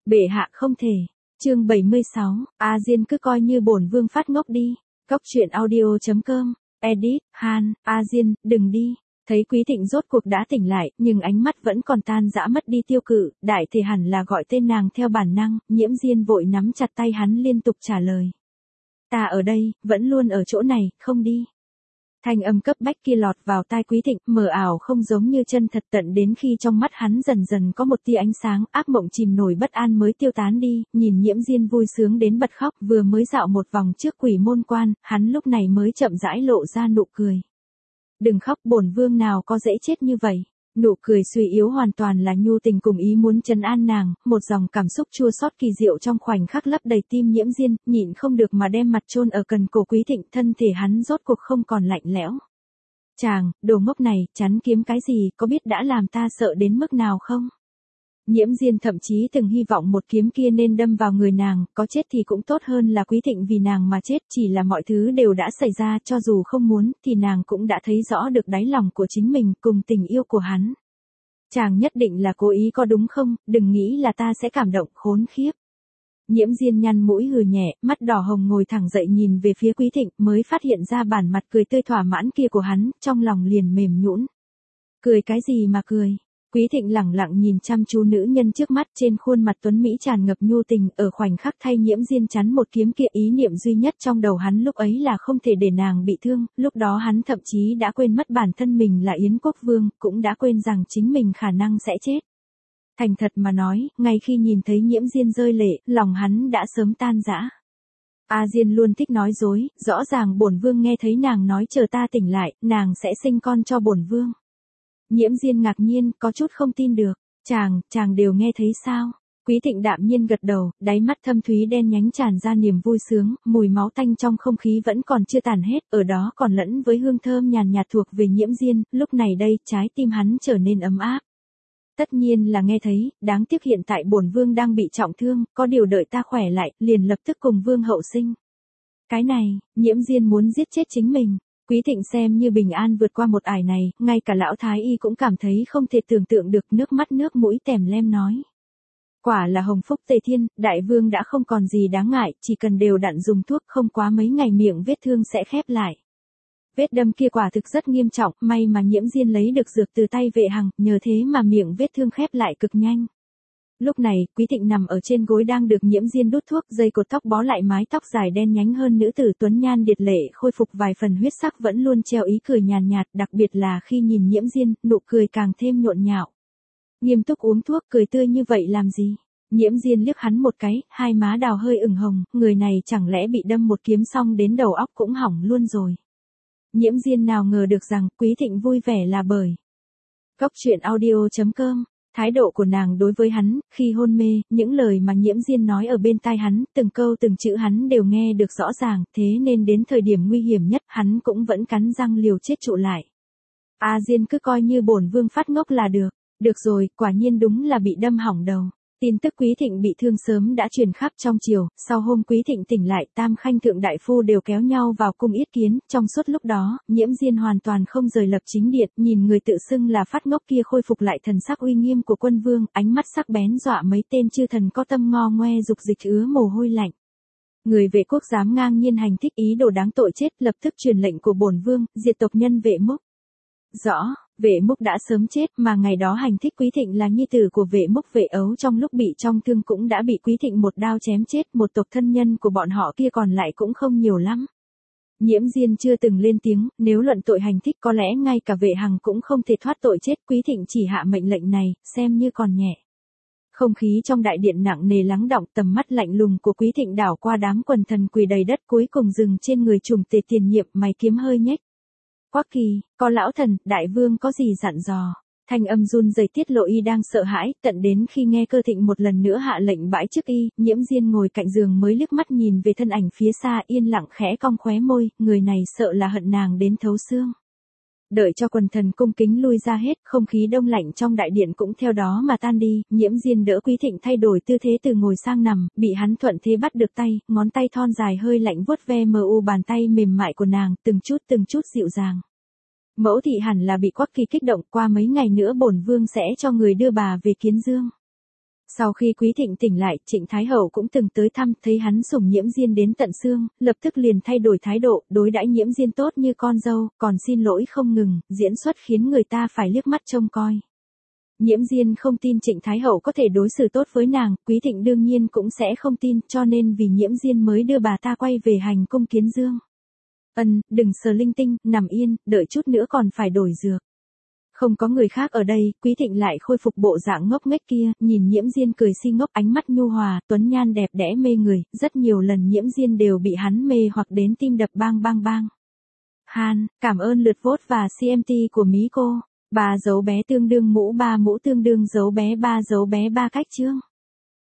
Bệ hạ không thể. Chương 76, A Diên cứ coi như bổn vương phát ngốc đi. Cốc truyện audio.com, edit, Han, A Diên, đừng đi. Thấy Quý Thịnh rốt cuộc đã tỉnh lại, nhưng ánh mắt vẫn còn tan rã mất đi tiêu cự, đại thể hẳn là gọi tên nàng theo bản năng, Nhiễm Diên vội nắm chặt tay hắn liên tục trả lời. Ta ở đây, vẫn luôn ở chỗ này, không đi. Thanh âm cấp bách kia lọt vào tai Quý Thịnh, mờ ảo không giống như chân thật, tận đến khi trong mắt hắn dần dần có một tia ánh sáng, ác mộng chìm nổi bất an mới tiêu tán đi, nhìn Nhiễm Diên vui sướng đến bật khóc, vừa mới dạo một vòng trước Quỷ Môn Quan, hắn lúc này mới chậm rãi lộ ra nụ cười. Đừng khóc, bổn vương nào có dễ chết như vậy. Nụ cười suy yếu hoàn toàn là nhu tình cùng ý muốn trấn an nàng, một dòng cảm xúc chua xót kỳ diệu trong khoảnh khắc lấp đầy tim Nhiễm Diên, nhịn không được mà đem mặt chôn ở cần cổ Quý Thịnh, thân thể hắn rốt cuộc không còn lạnh lẽo. Chàng, đồ ngốc này, chắn kiếm cái gì, có biết đã làm ta sợ đến mức nào không? Nhiễm Diên thậm chí từng hy vọng một kiếm kia nên đâm vào người nàng, có chết thì cũng tốt hơn là Quý Thịnh vì nàng mà chết, chỉ là mọi thứ đều đã xảy ra, cho dù không muốn, thì nàng cũng đã thấy rõ được đáy lòng của chính mình, cùng tình yêu của hắn. Chàng nhất định là cố ý có đúng không, đừng nghĩ là ta sẽ cảm động, khốn khiếp. Nhiễm Diên nhăn mũi hừ nhẹ, mắt đỏ hồng ngồi thẳng dậy nhìn về phía Quý Thịnh, mới phát hiện ra bản mặt cười tươi thỏa mãn kia của hắn, trong lòng liền mềm nhũn. Cười cái gì mà cười? Quý Thịnh lẳng lặng nhìn chăm chú nữ nhân trước mắt, trên khuôn mặt tuấn mỹ tràn ngập nhu tình, ở khoảnh khắc thay Nhiễm Diên chắn một kiếm kia, ý niệm duy nhất trong đầu hắn lúc ấy là không thể để nàng bị thương, lúc đó hắn thậm chí đã quên mất bản thân mình là Yến Quốc Vương, cũng đã quên rằng chính mình khả năng sẽ chết. Thành thật mà nói, ngay khi nhìn thấy Nhiễm Diên rơi lệ, lòng hắn đã sớm tan rã. A Diên luôn thích nói dối, rõ ràng bổn vương nghe thấy nàng nói chờ ta tỉnh lại, nàng sẽ sinh con cho bổn vương. Nhiễm Diên ngạc nhiên, có chút không tin được. Chàng đều nghe thấy sao? Quý Thịnh đạm nhiên gật đầu, đáy mắt thâm thúy đen nhánh tràn ra niềm vui sướng, mùi máu tanh trong không khí vẫn còn chưa tàn hết, ở đó còn lẫn với hương thơm nhàn nhạt thuộc về Nhiễm Diên, lúc này đây, trái tim hắn trở nên ấm áp. Tất nhiên là nghe thấy, đáng tiếc hiện tại bổn vương đang bị trọng thương, có điều đợi ta khỏe lại, liền lập tức cùng vương hậu sinh. Cái này, Nhiễm Diên muốn giết chết chính mình. Quý Thịnh xem như bình an vượt qua một ải này, ngay cả lão thái y cũng cảm thấy không thể tưởng tượng được, nước mắt nước mũi tèm lem nói. Quả là hồng phúc tề thiên, đại vương đã không còn gì đáng ngại, chỉ cần đều đặn dùng thuốc, không quá mấy ngày miệng vết thương sẽ khép lại. Vết đâm kia quả thực rất nghiêm trọng, may mà Nhiễm Diên lấy được dược từ tay Vệ Hằng, nhờ thế mà miệng vết thương khép lại cực nhanh. Lúc này, Quý Thịnh nằm ở trên gối đang được Nhiễm Diên đút thuốc, dây cột tóc bó lại mái tóc dài đen nhánh hơn, nữ tử tuấn nhan điệt lệ khôi phục vài phần huyết sắc, vẫn luôn treo ý cười nhàn nhạt, đặc biệt là khi nhìn Nhiễm Diên, nụ cười càng thêm nhộn nhạo. Nghiêm túc uống thuốc, cười tươi như vậy làm gì? Nhiễm Diên liếc hắn một cái, hai má đào hơi ửng hồng, người này chẳng lẽ bị đâm một kiếm xong đến đầu óc cũng hỏng luôn rồi. Nhiễm Diên nào ngờ được rằng Quý Thịnh vui vẻ là bởi Cốc truyện audio.com. Thái độ của nàng đối với hắn, khi hôn mê, những lời mà Nhiễm Diên nói ở bên tai hắn, từng câu từng chữ hắn đều nghe được rõ ràng, thế nên đến thời điểm nguy hiểm nhất, hắn cũng vẫn cắn răng liều chết trụ lại. A Diên cứ coi như bổn vương phát ngốc là được. Được rồi, quả nhiên đúng là bị đâm hỏng đầu. Tin tức Quý Thịnh bị thương sớm đã truyền khắp trong triều, sau hôm Quý Thịnh tỉnh lại, Tam Khanh thượng đại phu đều kéo nhau vào cung yết kiến, trong suốt lúc đó, Nhiễm Diên hoàn toàn không rời lập chính điện, nhìn người tự xưng là phát ngốc kia khôi phục lại thần sắc uy nghiêm của quân vương, ánh mắt sắc bén dọa mấy tên chư thần có tâm ngo ngoe dục dịch ứa mồ hôi lạnh. Người Vệ quốc dám ngang nhiên hành thích ý đồ đáng tội chết, lập tức truyền lệnh của bổn vương, diệt tộc nhân Vệ Múc. Rõ, Vệ Múc đã sớm chết, mà ngày đó hành thích Quý Thịnh là nhi tử của Vệ Múc Vệ Ấu, trong lúc bị trong thương cũng đã bị Quý Thịnh một đao chém chết, một tộc thân nhân của bọn họ kia còn lại cũng không nhiều lắm. Nhiễm Diên chưa từng lên tiếng, nếu luận tội hành thích có lẽ ngay cả Vệ Hằng cũng không thể thoát tội chết, Quý Thịnh chỉ hạ mệnh lệnh này, xem như còn nhẹ. Không khí trong đại điện nặng nề lắng đọng, tầm mắt lạnh lùng của Quý Thịnh đảo qua đám quần thần quỳ đầy đất, cuối cùng dừng trên người trùm tề tiền nhiệm, mày kiếm hơi nhếch. Quắc Kỳ, có lão thần, đại vương có gì dặn dò? Thanh âm run rẩy tiết lộ y đang sợ hãi, tận đến khi nghe Cơ Thịnh một lần nữa hạ lệnh bãi chức y, Nhiễm Diên ngồi cạnh giường mới liếc mắt nhìn về thân ảnh phía xa, yên lặng khẽ cong khóe môi, người này sợ là hận nàng đến thấu xương. Đợi cho quần thần cung kính lui ra hết, không khí đông lạnh trong đại điện cũng theo đó mà tan đi, Nhiễm Diên đỡ Quý Thịnh thay đổi tư thế từ ngồi sang nằm, bị hắn thuận thế bắt được tay, ngón tay thon dài hơi lạnh vuốt ve bàn tay mềm mại của nàng, từng chút dịu dàng. Mẫu thị hẳn là bị Quắc Kỳ kích động, qua mấy ngày nữa bổn vương sẽ cho người đưa bà về Kiến Dương. Sau khi Quý Thịnh tỉnh lại, Trịnh Thái Hậu cũng từng tới thăm, thấy hắn sủng Nhiễm Diên đến tận xương, lập tức liền thay đổi thái độ, đối đãi Nhiễm Diên tốt như con dâu, còn xin lỗi không ngừng, diễn xuất khiến người ta phải liếc mắt trông coi. Nhiễm Diên không tin Trịnh Thái Hậu có thể đối xử tốt với nàng, Quý Thịnh đương nhiên cũng sẽ không tin, cho nên vì Nhiễm Diên mới đưa bà ta quay về hành cung Kiến Dương. Đừng sờ linh tinh, nằm yên, đợi chút nữa còn phải đổi dược. Không có người khác ở đây, Quý Thịnh lại khôi phục bộ dạng ngốc nghếch kia, nhìn Nhiễm Diên cười si ngốc, ánh mắt nhu hòa, tuấn nhan đẹp đẽ mê người, rất nhiều lần Nhiễm Diên đều bị hắn mê hoặc đến tim đập bang bang bang. Cảm ơn lượt vote và CMT của Mí cô. 3 dấu bé tương đương mũ 3 mũ tương đương dấu bé 3 dấu bé 3 cách chương.